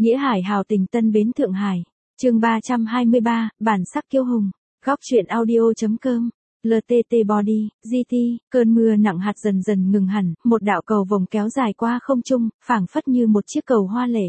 Nghĩa Hải hào tình Tân Bến Thượng Hải. Chương 323, bản sắc kiêu hùng. Góc truyện audio.com. LTT Body, GT, cơn mưa nặng hạt dần dần ngừng hẳn, một đạo cầu vồng kéo dài qua không trung, phảng phất như một chiếc cầu hoa lệ.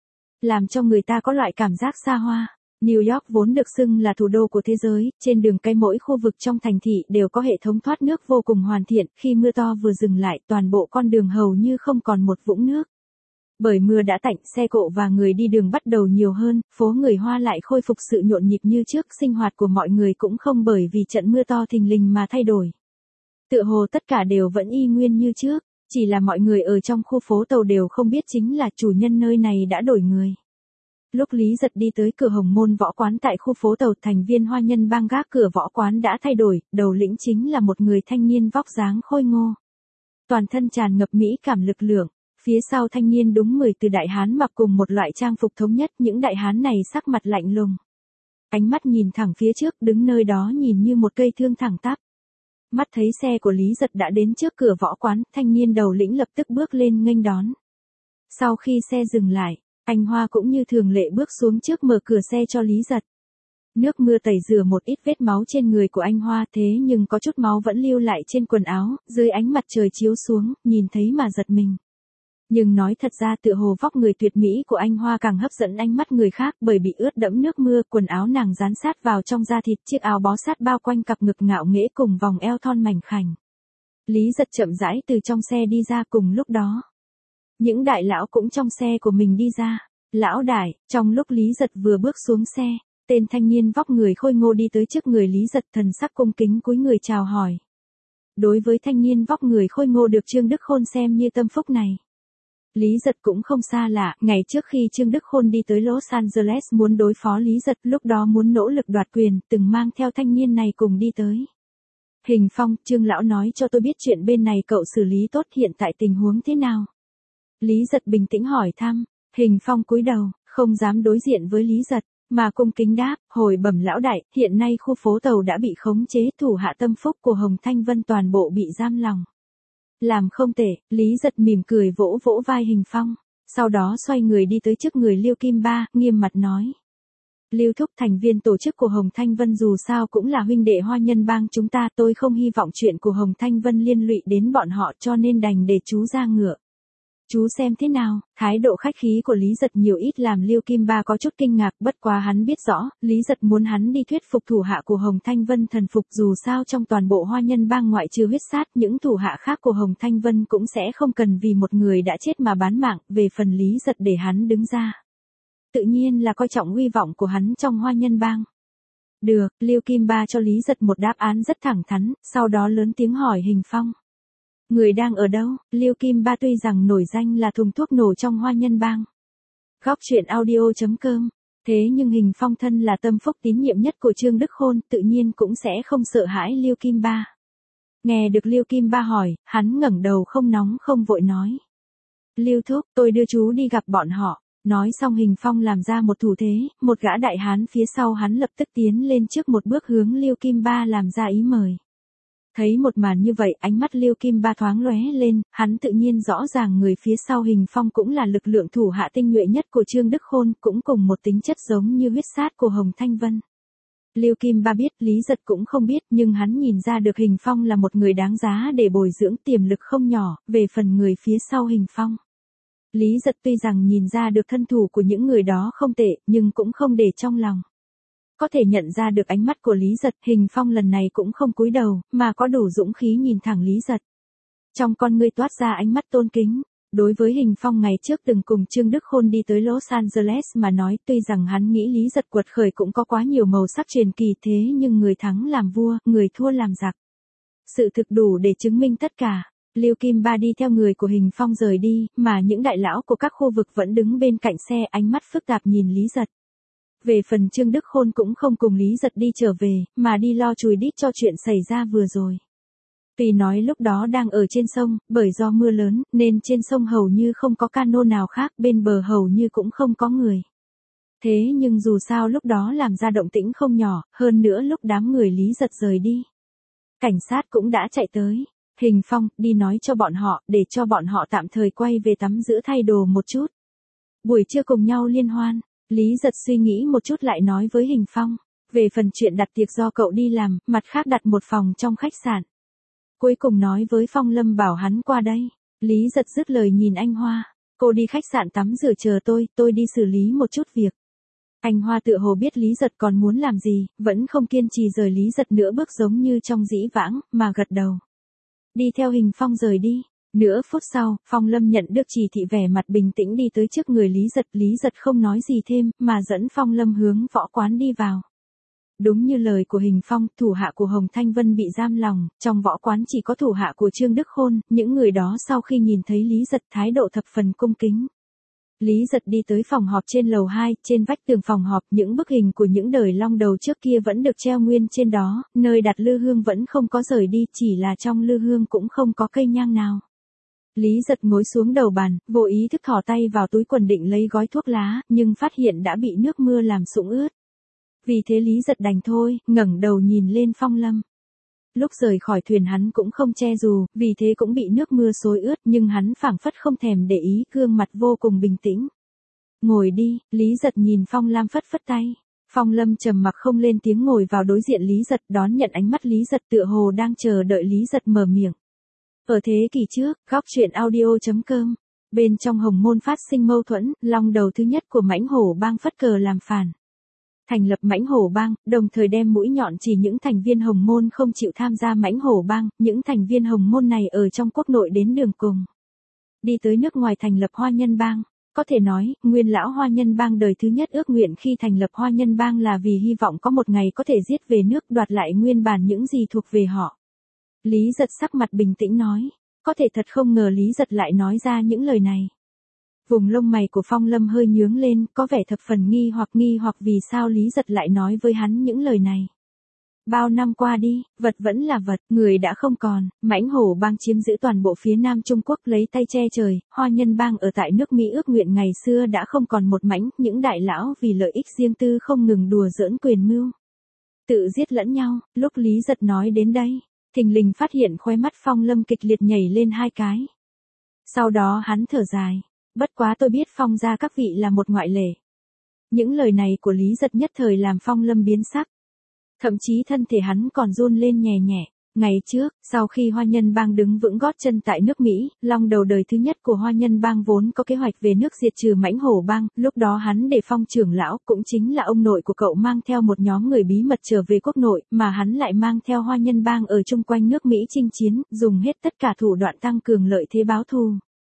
Làm cho người ta có loại cảm giác xa hoa. New York vốn được xưng là thủ đô của thế giới, trên đường cái mỗi khu vực trong thành thị đều có hệ thống thoát nước vô cùng hoàn thiện, khi mưa to vừa dừng lại toàn bộ con đường hầu như không còn một vũng nước. Bởi mưa đã tạnh, xe cộ và người đi đường bắt đầu nhiều hơn, phố người Hoa lại khôi phục sự nhộn nhịp như trước, sinh hoạt của mọi người cũng không bởi vì trận mưa to thình lình mà thay đổi. Tựa hồ tất cả đều vẫn y nguyên như trước, chỉ là mọi người ở trong khu phố tàu đều không biết chính là chủ nhân nơi này đã đổi người. Lúc Lý Giật đi tới cửa Hồng Môn võ quán tại khu phố tàu, thành viên Hoa Nhân Bang gác cửa võ quán đã thay đổi, đầu lĩnh chính là một người thanh niên vóc dáng khôi ngô. Toàn thân tràn ngập mỹ cảm lực lượng. Phía sau thanh niên đúng 10 từ đại hán mặc cùng một loại trang phục thống nhất, những đại hán này sắc mặt lạnh lùng. Ánh mắt nhìn thẳng phía trước, đứng nơi đó nhìn như một cây thương thẳng tắp. Mắt thấy xe của Lý Giật đã đến trước cửa võ quán, thanh niên đầu lĩnh lập tức bước lên nghênh đón. Sau khi xe dừng lại, anh Hoa cũng như thường lệ bước xuống trước mở cửa xe cho Lý Giật. Nước mưa tẩy rửa một ít vết máu trên người của anh Hoa, thế nhưng có chút máu vẫn lưu lại trên quần áo, dưới ánh mặt trời chiếu xuống, nhìn thấy mà giật mình. Nhưng nói thật ra tựa hồ vóc người tuyệt mỹ của anh Hoa càng hấp dẫn ánh mắt người khác, bởi bị ướt đẫm nước mưa, quần áo nàng dán sát vào trong da thịt, chiếc áo bó sát bao quanh cặp ngực ngạo nghễ cùng vòng eo thon mảnh khảnh. Lý Giật chậm rãi từ trong xe đi ra, cùng lúc đó. Những đại lão cũng trong xe của mình đi ra. Lão đại, trong lúc Lý Giật vừa bước xuống xe, tên thanh niên vóc người khôi ngô đi tới trước người Lý Giật, thần sắc cung kính cúi người chào hỏi. Đối với thanh niên vóc người khôi ngô được Trương Đức Khôn xem như tâm phúc này, Lý Giật cũng không xa lạ, ngày trước khi Trương Đức Khôn đi tới Los Angeles muốn đối phó Lý Giật, lúc đó muốn nỗ lực đoạt quyền, từng mang theo thanh niên này cùng đi tới. Hình Phong, Trương lão nói cho tôi biết chuyện bên này cậu xử lý tốt, hiện tại tình huống thế nào? Lý Giật bình tĩnh hỏi thăm. Hình Phong cúi đầu, không dám đối diện với Lý Giật, mà cung kính đáp, hồi bẩm lão đại, hiện nay khu phố tàu đã bị khống chế, thủ hạ tâm phúc của Hồng Thanh Vân toàn bộ bị giam lòng. Làm không tệ, Lý Giật mỉm cười vỗ vỗ vai Hình Phong, sau đó xoay người đi tới trước người Liêu Kim Ba, nghiêm mặt nói. Lưu thúc, thành viên tổ chức của Hồng Thanh Vân dù sao cũng là huynh đệ Hoa Nhân Bang chúng ta, tôi không hy vọng chuyện của Hồng Thanh Vân liên lụy đến bọn họ, cho nên đành để chú ra ngựa. Chú xem thế nào? Thái độ khách khí của Lý Giật nhiều ít làm Liêu Kim Ba có chút kinh ngạc, bất quá hắn biết rõ, Lý Giật muốn hắn đi thuyết phục thủ hạ của Hồng Thanh Vân thần phục, dù sao trong toàn bộ Hoa Nhân Bang ngoại trừ huyết sát, những thủ hạ khác của Hồng Thanh Vân cũng sẽ không cần vì một người đã chết mà bán mạng, về phần Lý Giật để hắn đứng ra. Tự nhiên là coi trọng uy vọng của hắn trong Hoa Nhân Bang. Được, Liêu Kim Ba cho Lý Giật một đáp án rất thẳng thắn, sau đó lớn tiếng hỏi Hình Phong. Người đang ở đâu? Liêu Kim Ba tuy rằng nổi danh là thùng thuốc nổ trong Hoa Nhân Bang. Góc truyện audio.com. Thế nhưng Hình Phong thân là tâm phúc tín nhiệm nhất của Trương Đức Khôn, tự nhiên cũng sẽ không sợ hãi Liêu Kim Ba. Nghe được Liêu Kim Ba hỏi, hắn ngẩng đầu không nóng không vội nói. Liêu thúc, tôi đưa chú đi gặp bọn họ. Nói xong Hình Phong làm ra một thủ thế, một gã đại hán phía sau hắn lập tức tiến lên trước một bước hướng Liêu Kim Ba làm ra ý mời. Thấy một màn như vậy, ánh mắt Liêu Kim Ba thoáng lóe lên, hắn tự nhiên rõ ràng người phía sau Hình Phong cũng là lực lượng thủ hạ tinh nhuệ nhất của Trương Đức Khôn, cũng cùng một tính chất giống như huyết sát của Hồng Thanh Vân. Liêu Kim Ba biết, Lý Giật cũng không biết, nhưng hắn nhìn ra được Hình Phong là một người đáng giá để bồi dưỡng, tiềm lực không nhỏ, về phần người phía sau Hình Phong. Lý Giật tuy rằng nhìn ra được thân thủ của những người đó không tệ, nhưng cũng không để trong lòng. Có thể nhận ra được ánh mắt của Lý Giật, Hình Phong lần này cũng không cúi đầu, mà có đủ dũng khí nhìn thẳng Lý Giật. Trong con ngươi toát ra ánh mắt tôn kính. Đối với Hình Phong ngày trước từng cùng Trương Đức Khôn đi tới Los Angeles mà nói, tuy rằng hắn nghĩ Lý Giật quật khởi cũng có quá nhiều màu sắc truyền kỳ, thế nhưng người thắng làm vua, người thua làm giặc. Sự thực đủ để chứng minh tất cả. Liêu Kim Ba đi theo người của Hình Phong rời đi, mà những đại lão của các khu vực vẫn đứng bên cạnh xe, ánh mắt phức tạp nhìn Lý Giật. Về phần Trương Đức Khôn cũng không cùng Lý Giật đi trở về, mà đi lo chùi đít cho chuyện xảy ra vừa rồi. Vì nói lúc đó đang ở trên sông, bởi do mưa lớn, nên trên sông hầu như không có cano nào khác, bên bờ hầu như cũng không có người. Thế nhưng dù sao lúc đó làm ra động tĩnh không nhỏ, hơn nữa lúc đám người Lý Giật rời đi. Cảnh sát cũng đã chạy tới. Hình Phong, đi nói cho bọn họ, để cho bọn họ tạm thời quay về tắm rửa thay đồ một chút. Buổi trưa cùng nhau liên hoan, Lý Giật suy nghĩ một chút lại nói với Hình Phong. Về phần chuyện đặt tiệc do cậu đi làm, mặt khác đặt một phòng trong khách sạn. Cuối cùng nói với Phong Lâm bảo hắn qua đây. Lý Giật dứt lời nhìn anh Hoa. Cô đi khách sạn tắm rửa chờ tôi đi xử lý một chút việc. Anh Hoa tựa hồ biết Lý Giật còn muốn làm gì, vẫn không kiên trì rời Lý Giật nửa bước giống như trong dĩ vãng, mà gật đầu. Đi theo Hình Phong rời đi. Nửa phút sau, Phong Lâm nhận được chỉ thị vẻ mặt bình tĩnh đi tới trước người Lý Giật không nói gì thêm, mà dẫn Phong Lâm hướng võ quán đi vào. Đúng như lời của Hình Phong, thủ hạ của Hồng Thanh Vân bị giam lòng, trong võ quán chỉ có thủ hạ của Trương Đức Khôn, những người đó sau khi nhìn thấy Lý Giật thái độ thập phần cung kính. Lý Giật đi tới phòng họp trên lầu 2, trên vách tường phòng họp, những bức hình của những đời long đầu trước kia vẫn được treo nguyên trên đó, nơi đặt lư hương vẫn không có rời đi, chỉ là trong lư hương cũng không có cây nhang nào. Lý Giật ngồi xuống đầu bàn, vô ý thức thò tay vào túi quần định lấy gói thuốc lá, nhưng phát hiện đã bị nước mưa làm sũng ướt. Vì thế Lý Giật đành thôi, ngẩng đầu nhìn lên Phong Lâm. Lúc rời khỏi thuyền hắn cũng không che dù, vì thế cũng bị nước mưa xối ướt, nhưng hắn phảng phất không thèm để ý, gương mặt vô cùng bình tĩnh. Ngồi đi, Lý Giật nhìn Phong Lam phất phất tay. Phong Lâm trầm mặc không lên tiếng ngồi vào đối diện Lý Giật, đón nhận ánh mắt Lý Giật tựa hồ đang chờ đợi Lý Giật mở miệng. Ở thế kỷ trước, góc truyện audio.com, bên trong Hồng Môn phát sinh mâu thuẫn, long đầu thứ nhất của Mãnh Hổ Bang phất cờ làm phản. Thành lập Mãnh Hổ Bang, đồng thời đem mũi nhọn chỉ những thành viên Hồng Môn không chịu tham gia Mãnh Hổ Bang, những thành viên Hồng Môn này ở trong quốc nội đến đường cùng. Đi tới nước ngoài thành lập Hoa Nhân Bang. Có thể nói, nguyên lão Hoa Nhân Bang đời thứ nhất ước nguyện khi thành lập Hoa Nhân Bang là vì hy vọng có một ngày có thể giết về nước đoạt lại nguyên bản những gì thuộc về họ. Lý Giật sắc mặt bình tĩnh nói. Có thể thật không ngờ Lý Giật lại nói ra những lời này. Vùng lông mày của Phong Lâm hơi nhướng lên, có vẻ thập phần nghi hoặc vì sao Lý Giật lại nói với hắn những lời này. Bao năm qua đi, vật vẫn là vật, người đã không còn, Mãnh Hổ Bang chiếm giữ toàn bộ phía Nam Trung Quốc lấy tay che trời, Hoa Nhân Bang ở tại nước Mỹ ước nguyện ngày xưa đã không còn một mảnh, những đại lão vì lợi ích riêng tư không ngừng đùa giỡn quyền mưu. Tự giết lẫn nhau, lúc Lý Giật nói đến đây, thình lình phát hiện khóe mắt Phong Lâm kịch liệt nhảy lên hai cái. Sau đó hắn thở dài. Bất quá tôi biết Phong gia các vị là một ngoại lệ. Những lời này của Lý Giật nhất thời làm Phong Lâm biến sắc. Thậm chí thân thể hắn còn run lên nhẹ nhẹ. Ngày trước, sau khi Hoa Nhân Bang đứng vững gót chân tại nước Mỹ, long đầu đời thứ nhất của Hoa Nhân Bang vốn có kế hoạch về nước diệt trừ Mãnh Hổ Bang, lúc đó hắn để Phong trưởng lão, cũng chính là ông nội của cậu mang theo một nhóm người bí mật trở về quốc nội, mà hắn lại mang theo Hoa Nhân Bang ở chung quanh nước Mỹ chinh chiến, dùng hết tất cả thủ đoạn tăng cường lợi thế báo thù.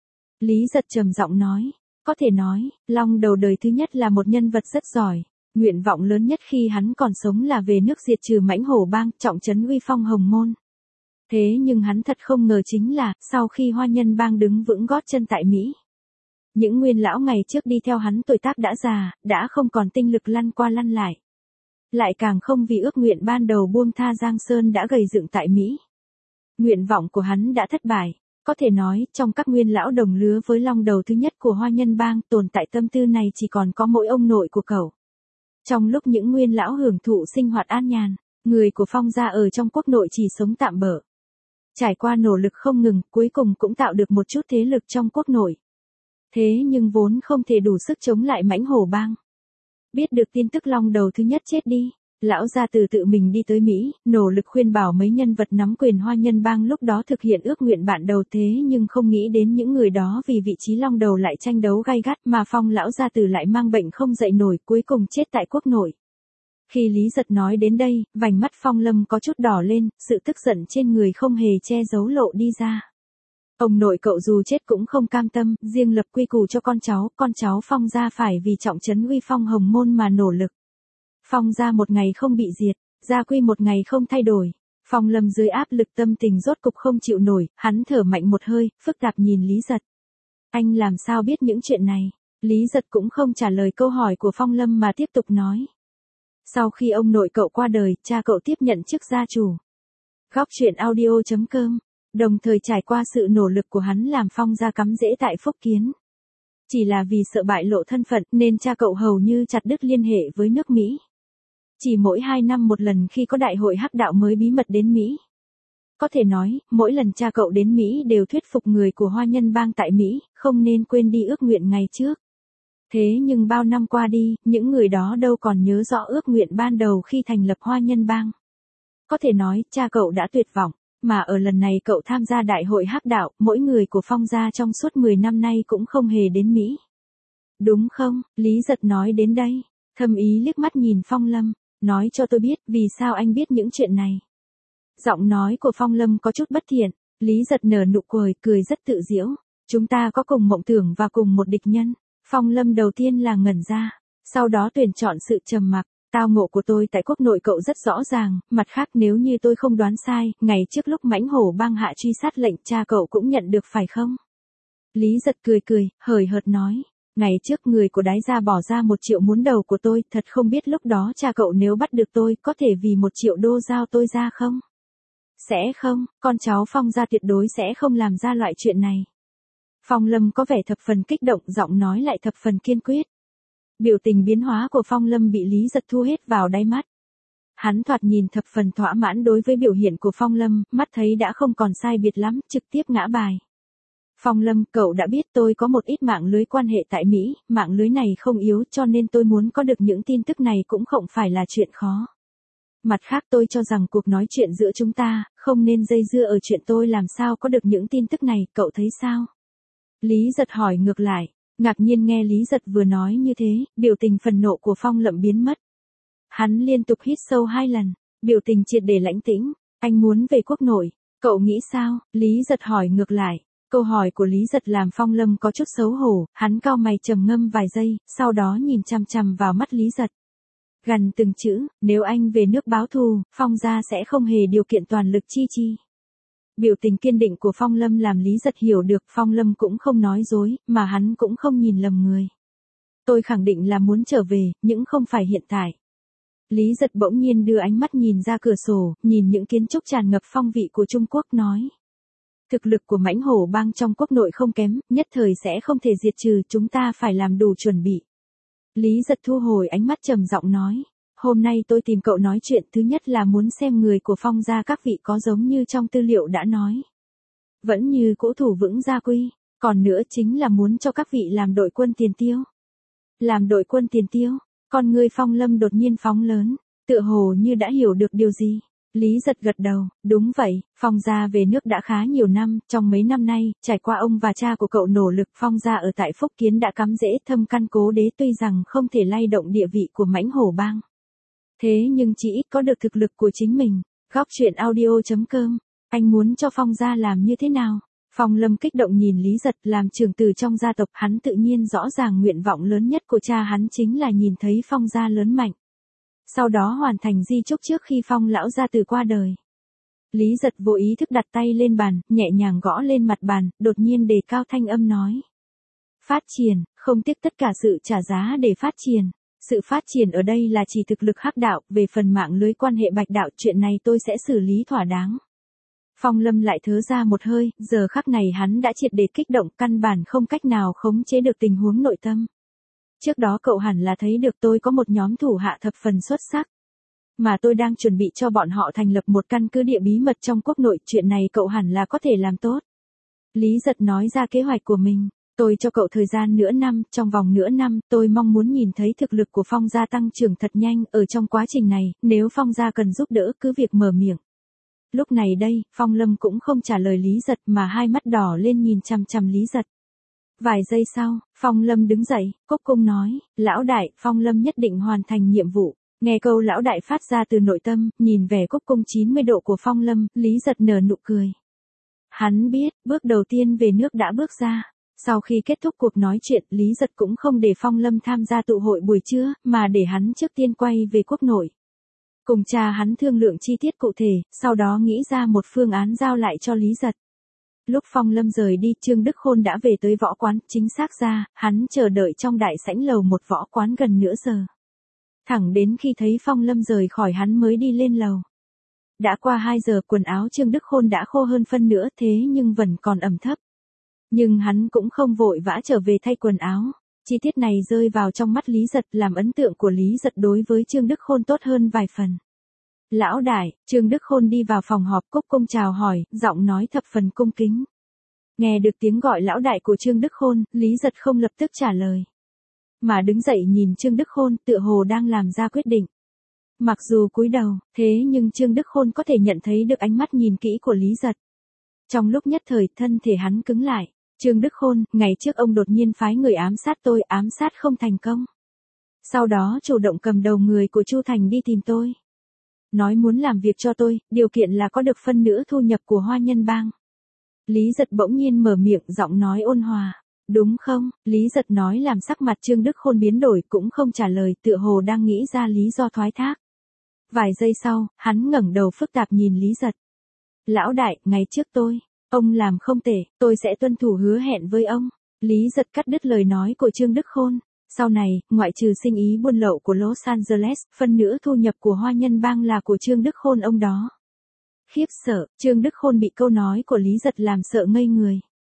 Lý Giật trầm giọng nói, có thể nói, long đầu đời thứ nhất là một nhân vật rất giỏi. Nguyện vọng lớn nhất khi hắn còn sống là về nước diệt trừ Mãnh Hổ Bang, trọng trấn uy phong Hồng Môn. Thế nhưng hắn thật không ngờ chính là, sau khi Hoa Nhân Bang đứng vững gót chân tại Mỹ, những nguyên lão ngày trước đi theo hắn tuổi tác đã già, đã không còn tinh lực lăn qua lăn lại. Lại càng không vì ước nguyện ban đầu buông tha Giang Sơn đã gầy dựng tại Mỹ. Nguyện vọng của hắn đã thất bại. Có thể nói, trong các nguyên lão đồng lứa với long đầu thứ nhất của Hoa Nhân Bang, tồn tại tâm tư này chỉ còn có mỗi ông nội của cậu. Trong lúc những nguyên lão hưởng thụ sinh hoạt an nhàn, người của Phong gia ở trong quốc nội chỉ sống tạm bợ. Trải qua nỗ lực không ngừng, cuối cùng cũng tạo được một chút thế lực trong quốc nội. Thế nhưng vốn không thể đủ sức chống lại Mãnh Hổ Bang. Biết được tin tức long đầu thứ nhất chết đi, lão gia tử tự mình đi tới Mỹ, nỗ lực khuyên bảo mấy nhân vật nắm quyền Hoa Nhân Bang lúc đó thực hiện ước nguyện bạn đầu, thế nhưng không nghĩ đến những người đó vì vị trí long đầu lại tranh đấu gay gắt, mà Phong lão gia tử lại mang bệnh không dậy nổi, cuối cùng chết tại quốc nội. Khi Lý Giật nói đến đây, vành mắt Phong Lâm có chút đỏ lên, sự tức giận trên người không hề che giấu lộ đi ra. Ông nội cậu dù chết cũng không cam tâm, riêng lập quy củ cho con cháu Phong gia phải vì trọng trấn uy phong Hồng Môn mà nỗ lực. Phong gia một ngày không bị diệt, gia quy một ngày không thay đổi. Phong Lâm dưới áp lực tâm tình rốt cục không chịu nổi, hắn thở mạnh một hơi, phức tạp nhìn Lý Giật. Anh làm sao biết những chuyện này? Lý Giật cũng không trả lời câu hỏi của Phong Lâm mà tiếp tục nói. Sau khi ông nội cậu qua đời, cha cậu tiếp nhận chức gia chủ. Góc truyện audio.com, đồng thời trải qua sự nỗ lực của hắn làm Phong gia cắm rễ tại Phúc Kiến. Chỉ là vì sợ bại lộ thân phận nên cha cậu hầu như chặt đứt liên hệ với nước Mỹ. Chỉ mỗi 2 năm một lần khi có đại hội hắc đạo mới bí mật đến Mỹ. Có thể nói, mỗi lần cha cậu đến Mỹ đều thuyết phục người của Hoa Nhân Bang tại Mỹ, không nên quên đi ước nguyện ngày trước. Thế nhưng bao năm qua đi, những người đó đâu còn nhớ rõ ước nguyện ban đầu khi thành lập Hoa Nhân Bang. Có thể nói, cha cậu đã tuyệt vọng, mà ở lần này cậu tham gia đại hội hắc đạo, mỗi người của Phong gia trong suốt 10 năm nay cũng không hề đến Mỹ. Đúng không? Lý Giật nói đến đây, thâm ý liếc mắt nhìn Phong Lâm, nói cho tôi biết vì sao anh biết những chuyện này. Giọng nói của Phong Lâm có chút bất thiện, Lý Giật nở nụ cười rất tự giễu. Chúng ta có cùng mộng tưởng và cùng một địch nhân. Phong Lâm đầu tiên là ngẩn ra, sau đó tuyển chọn sự trầm mặc. Tao ngộ của tôi tại quốc nội cậu rất rõ ràng, mặt khác nếu như tôi không đoán sai, ngày trước lúc Mãnh Hổ Bang hạ truy sát lệnh cha cậu cũng nhận được phải không? Lý Giật cười, hời hợt nói. Ngày trước người của Đái gia bỏ ra 1 triệu muốn đầu của tôi, thật không biết lúc đó cha cậu nếu bắt được tôi, có thể vì 1 triệu đô giao tôi ra không? Sẽ không, con cháu Phong gia tuyệt đối sẽ không làm ra loại chuyện này. Phong Lâm có vẻ thập phần kích động, giọng nói lại thập phần kiên quyết. Biểu tình biến hóa của Phong Lâm bị Lý Giật thu hết vào đáy mắt. Hắn thoạt nhìn thập phần thỏa mãn đối với biểu hiện của Phong Lâm, mắt thấy đã không còn sai biệt lắm, trực tiếp ngã bài. Phong Lâm, cậu đã biết tôi có một ít mạng lưới quan hệ tại Mỹ, mạng lưới này không yếu cho nên tôi muốn có được những tin tức này cũng không phải là chuyện khó. Mặt khác tôi cho rằng cuộc nói chuyện giữa chúng ta, không nên dây dưa ở chuyện tôi làm sao có được những tin tức này, cậu thấy sao? Lý Giật hỏi ngược lại, ngạc nhiên nghe Lý Giật vừa nói như thế, biểu tình phần nộ của Phong Lâm biến mất. Hắn liên tục hít sâu 2 lần, biểu tình triệt để lãnh tĩnh, anh muốn về quốc nội, cậu nghĩ sao? Lý Giật hỏi ngược lại, câu hỏi của Lý Giật làm Phong Lâm có chút xấu hổ, hắn cau mày trầm ngâm vài giây, sau đó nhìn chằm chằm vào mắt Lý Giật. Gần từng chữ, nếu anh về nước báo thù, Phong gia sẽ không hề điều kiện toàn lực chi. Biểu tình kiên định của Phong Lâm làm Lý Giật hiểu được Phong Lâm cũng không nói dối, mà hắn cũng không nhìn lầm người. Tôi khẳng định là muốn trở về, nhưng không phải hiện tại. Lý Giật bỗng nhiên đưa ánh mắt nhìn ra cửa sổ, nhìn những kiến trúc tràn ngập phong vị của Trung Quốc nói. Thực lực của Mãnh Hổ Bang trong quốc nội không kém, nhất thời sẽ không thể diệt trừ, chúng ta phải làm đủ chuẩn bị. Lý Giật thu hồi ánh mắt trầm giọng nói. Hôm nay tôi tìm cậu nói chuyện, thứ nhất là muốn xem người của Phong gia các vị có giống như trong tư liệu đã nói. Vẫn như cũ thủ vững gia quy, còn nữa chính là muốn cho các vị làm đội quân tiền tiêu. Làm đội quân tiền tiêu, con người Phong Lâm đột nhiên phóng lớn, tựa hồ như đã hiểu được điều gì. Lý Giật gật đầu, đúng vậy, Phong gia về nước đã khá nhiều năm, trong mấy năm nay, trải qua ông và cha của cậu nỗ lực, Phong gia ở tại Phúc Kiến đã cắm rễ thâm căn cố đế, tuy rằng không thể lay động địa vị của Mãnh Hổ Bang. Thế nhưng chỉ ít có được thực lực của chính mình. Góc truyện audio.com, anh muốn cho Phong gia làm như thế nào? Phong Lâm kích động nhìn Lý Giật, làm trưởng tử trong gia tộc, hắn tự nhiên rõ ràng nguyện vọng lớn nhất của cha hắn chính là nhìn thấy Phong gia lớn mạnh. Sau đó hoàn thành di chúc trước khi Phong lão gia tử qua đời. Lý Giật vô ý thức đặt tay lên bàn, nhẹ nhàng gõ lên mặt bàn, đột nhiên đề cao thanh âm nói. Phát triển, không tiếc tất cả sự trả giá để phát triển. Sự phát triển ở đây là chỉ thực lực hắc đạo, về phần mạng lưới quan hệ bạch đạo, chuyện này tôi sẽ xử lý thỏa đáng. Phong Lâm lại thở ra một hơi, giờ khắc này hắn đã triệt để kích động, căn bản không cách nào khống chế được tình huống nội tâm. Trước đó cậu hẳn là thấy được tôi có một nhóm thủ hạ thập phần xuất sắc. Mà tôi đang chuẩn bị cho bọn họ thành lập một căn cứ địa bí mật trong quốc nội, chuyện này cậu hẳn là có thể làm tốt. Lý Giật nói ra kế hoạch của mình. Tôi cho cậu thời gian nửa năm, trong vòng nửa năm, tôi mong muốn nhìn thấy thực lực của Phong gia tăng trưởng thật nhanh, ở trong quá trình này, nếu Phong gia cần giúp đỡ cứ việc mở miệng. Lúc này đây, Phong Lâm cũng không trả lời Lý Giật mà hai mắt đỏ lên nhìn chằm chằm Lý Giật. Vài giây sau, Phong Lâm đứng dậy, cúc cung nói, lão đại, Phong Lâm nhất định hoàn thành nhiệm vụ. Nghe câu lão đại phát ra từ nội tâm, nhìn vẻ cúc cung 90 độ của Phong Lâm, Lý Giật nở nụ cười. Hắn biết, bước đầu tiên về nước đã bước ra. Sau khi kết thúc cuộc nói chuyện, Lý Giật cũng không để Phong Lâm tham gia tụ hội buổi trưa, mà để hắn trước tiên quay về quốc nội. Cùng cha hắn thương lượng chi tiết cụ thể, sau đó nghĩ ra một phương án giao lại cho Lý Giật. Lúc Phong Lâm rời đi, Trương Đức Khôn đã về tới võ quán, chính xác ra, hắn chờ đợi trong đại sảnh lầu một võ quán gần nửa giờ. Thẳng đến khi thấy Phong Lâm rời khỏi hắn mới đi lên lầu. Đã qua 2 giờ, quần áo Trương Đức Khôn đã khô hơn phân nửa, thế nhưng vẫn còn ẩm thấp. Nhưng hắn cũng không vội vã trở về thay quần áo. Chi tiết này rơi vào trong mắt Lý Giật, làm ấn tượng của Lý Giật đối với Trương Đức Khôn tốt hơn vài phần. Lão đại, Trương Đức Khôn đi vào phòng họp, cúc cung chào hỏi, giọng nói thập phần cung kính. Nghe được tiếng gọi lão đại của Trương Đức Khôn, Lý Giật không lập tức trả lời. mà đứng dậy nhìn Trương Đức Khôn, tựa hồ đang làm ra quyết định. Mặc dù cúi đầu, thế nhưng Trương Đức Khôn có thể nhận thấy được ánh mắt nhìn kỹ của Lý Giật. Trong lúc nhất thời, thân thể hắn cứng lại. Trương Đức Khôn, ngày trước ông đột nhiên phái người ám sát tôi, ám sát không thành công. Sau đó chủ động cầm đầu người của Chu Thành đi tìm tôi. Nói muốn làm việc cho tôi, điều kiện là có được phân nửa thu nhập của Hoa Nhân Bang. Lý Giật bỗng nhiên mở miệng, giọng nói ôn hòa. Đúng không? Lý Giật nói làm sắc mặt Trương Đức Khôn biến đổi, cũng không trả lời, tựa hồ đang nghĩ ra lý do thoái thác. Vài giây sau, hắn ngẩng đầu phức tạp nhìn Lý Giật. Lão đại, ngày trước ông làm không tệ, tôi sẽ tuân thủ hứa hẹn với ông. Lý Giật cắt đứt lời nói của Trương Đức Khôn. Sau này, ngoại trừ sinh ý buôn lậu của Los Angeles, phân nửa thu nhập của Hoa Nhân Bang là của Trương Đức Khôn ông đó. Khiếp sợ, Trương Đức Khôn bị câu nói của Lý Giật làm sợ ngây người.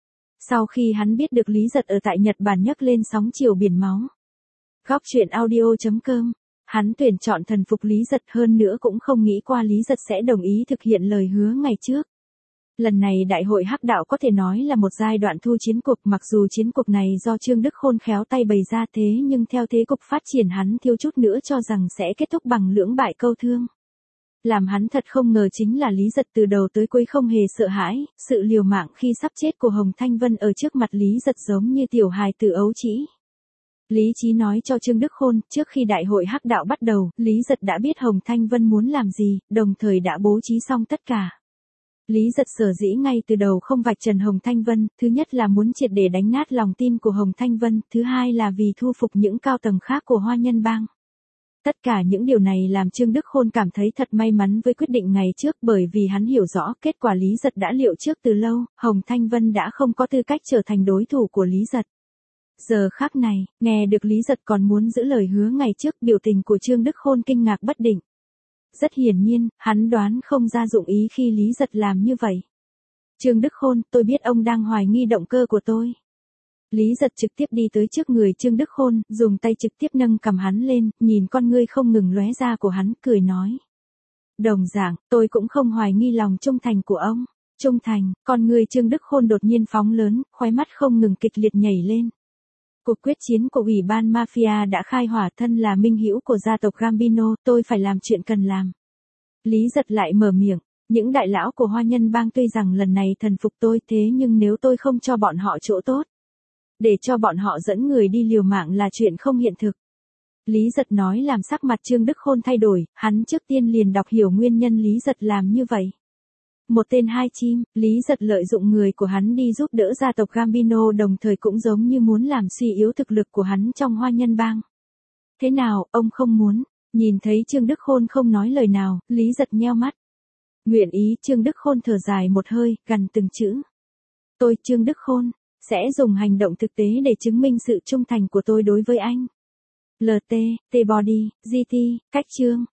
Sau khi hắn biết được Lý Giật ở tại Nhật Bản nhấc lên sóng chiều biển máu. Góc truyện audio.com, hắn tuyển chọn thần phục Lý Giật, hơn nữa cũng không nghĩ qua Lý Giật sẽ đồng ý thực hiện lời hứa ngày trước. Lần này đại hội hắc đạo có thể nói là một giai đoạn thu chiến cục, mặc dù chiến cục này do Trương Đức Khôn khéo tay bày ra, thế nhưng theo thế cục phát triển hắn thiếu chút nữa cho rằng sẽ kết thúc bằng lưỡng bại câu thương. Làm hắn thật không ngờ chính là Lý Giật từ đầu tới cuối không hề sợ hãi, sự liều mạng khi sắp chết của Hồng Thanh Vân ở trước mặt Lý Giật giống như tiểu hài tử ấu trĩ. Lý trí nói cho Trương Đức Khôn, trước khi đại hội hắc đạo bắt đầu, Lý Giật đã biết Hồng Thanh Vân muốn làm gì, đồng thời đã bố trí xong tất cả. Lý Giật sở dĩ ngay từ đầu không vạch trần Hồng Thanh Vân, thứ nhất là muốn triệt để đánh nát lòng tin của Hồng Thanh Vân, thứ hai là vì thu phục những cao tầng khác của Hoa Nhân Bang. Tất cả những điều này làm Trương Đức Khôn cảm thấy thật may mắn với quyết định ngày trước, bởi vì hắn hiểu rõ kết quả Lý Giật đã liệu trước từ lâu, Hồng Thanh Vân đã không có tư cách trở thành đối thủ của Lý Giật. Giờ khắc này, nghe được Lý Giật còn muốn giữ lời hứa ngày trước, biểu tình của Trương Đức Khôn kinh ngạc bất định. Rất hiển nhiên, hắn đoán không ra dụng ý khi Lý Giật làm như vậy. Trương Đức Khôn, tôi biết ông đang hoài nghi động cơ của tôi. Lý Giật trực tiếp đi tới trước người Trương Đức Khôn, dùng tay trực tiếp nâng cầm hắn lên, nhìn con ngươi không ngừng lóe ra của hắn, cười nói. Đồng dạng, tôi cũng không hoài nghi lòng trung thành của ông. Trung thành, con ngươi Trương Đức Khôn đột nhiên phóng lớn, khóe mắt không ngừng kịch liệt nhảy lên. Cuộc quyết chiến của Ủy ban Mafia đã khai hỏa, thân là minh hữu của gia tộc Gambino, tôi phải làm chuyện cần làm. Lý Giật lại mở miệng, những đại lão của Hoa Nhân Bang tuy rằng lần này thần phục tôi, thế nhưng nếu tôi không cho bọn họ chỗ tốt, để cho bọn họ dẫn người đi liều mạng là chuyện không hiện thực. Lý Giật nói làm sắc mặt Trương Đức Khôn thay đổi, hắn trước tiên liền đọc hiểu nguyên nhân Lý Giật làm như vậy. Một tên hai chim, Lý Giật lợi dụng người của hắn đi giúp đỡ gia tộc Gambino, đồng thời cũng giống như muốn làm suy yếu thực lực của hắn trong Hoa Nhân Bang. Thế nào, ông không muốn? Nhìn thấy Trương Đức Khôn không nói lời nào, Lý Giật nheo mắt. Nguyện ý. Trương Đức Khôn thở dài một hơi, gằn từng chữ. Tôi, Trương Đức Khôn, sẽ dùng hành động thực tế để chứng minh sự trung thành của tôi đối với anh. LT, T-Body, GT, cách chương.